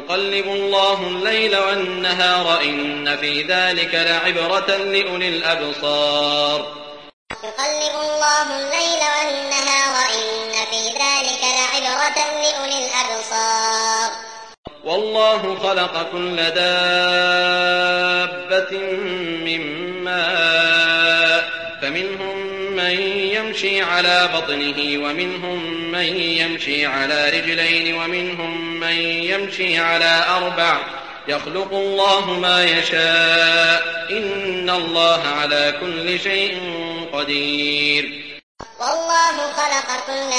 يقلب الله الليل والنهار إن في ذلك لعبرة لأولي الأبصار يقلب الله الليل والنهار إن في ذلك لعبرة لأولي الأبصار والله خلق كل دابة من ماء فمنهم من يمشي على بطنه ومنهم من يمشي على رجلين ومنهم من يمشي على أربع يخلق الله ما يشاء إن الله على كل شيء قدير والله خلق كل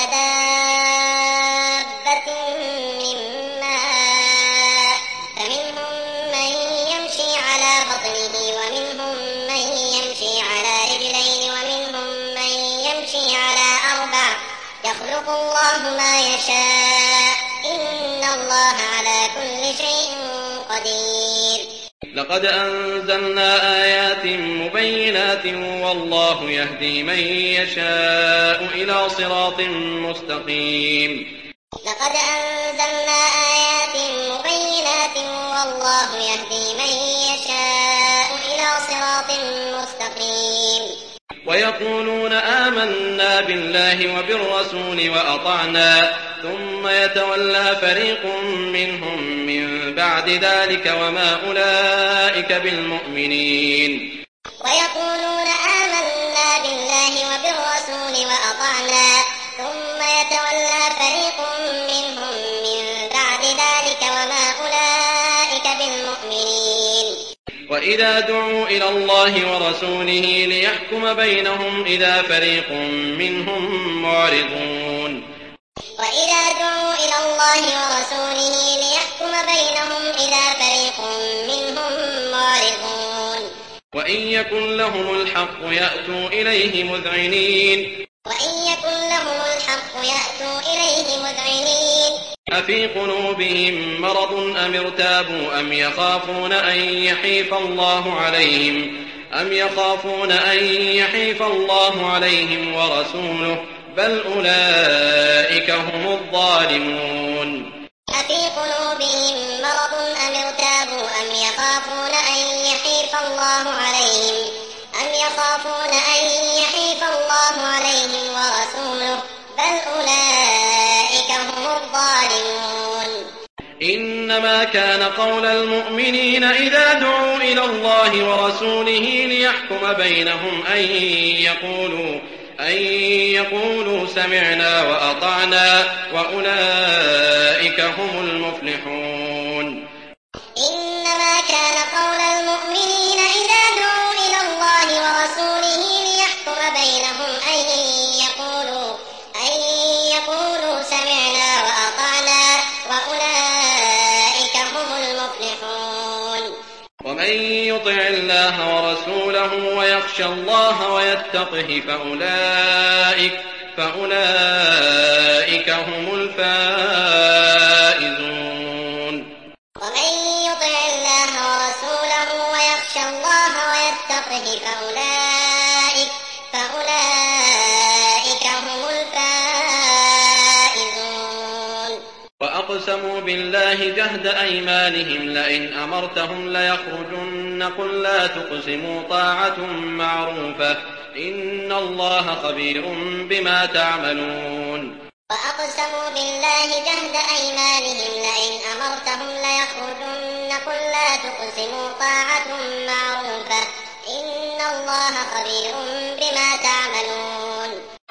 دابة من ماء فمنهم من يمشي على بطنه ومنهم من يمشي على رجلين ومنهم من يمشي على أربع يخلق الله ما يشاء إن الله على كل شيء قدير لقد أنزلنا آيات مبينات والله يهدي من يشاء إلى صراط مستقيم لقد أنزلنا آيات مبينات والله يهدي من يشاء إلى صراط مستقيم ويقولون آمنا بالله وبالرسول وأطعنا ثم يتولى فريق منهم من بعد ذلك وما أولئك بالمؤمنين ويقولون آمنا بالله وبالرسول وأطعنا ثم يتولى فريق منهم من بعد ذلك وما أولئك بالمؤمنين وإذا دعوا إلى الله ورسوله ليحكم بينهم إذا فريق منهم معرضون وإذا دعوا إلى الله ورسوله ليحكم بينهم إذا فريق منهم معرضون وإن يكن لهم الحق يأتوا إليه مذعنين أفي قلوبهم مرض أم ارتابوا أم يخافون أن يحيف الله عليهم ورسوله بل أولئك هم الظالمون أفي قلوبهم مرض أم ارتابوا أم يخافون أن يحيف الله عليهم ورسوله بل أولئك هم الظالمون إنما كان قول المؤمنين إذا دعوا إلى الله ورسوله ليحكم بينهم أن يقولوا سمعنا وأطعنا وأولئك هم المفلحون إنما كان قول المؤمنين إذا دعوا إلى الله ورسوله ليحكم بينهم أن يقولوا سمعنا وأطعنا وأولئك هم المفلحون ومن يطع الله ورسوله ويخشى الله ويتقه فأولئك هم الفائزون ومن يطع الله ورسوله ويخشى الله ويتقه فأولئك هم الفائزون وأقسموا بالله جهد أيمانهم لئن أمرتهم ليخرجن قل لا تقسموا طاعة معروفة إن الله خبير بما تعملون وأقسموا بالله جهد أيمانهم لئن أمرتهم ليخرجن قل لا تقسموا طاعة معروفة إن الله خبير بما تعملون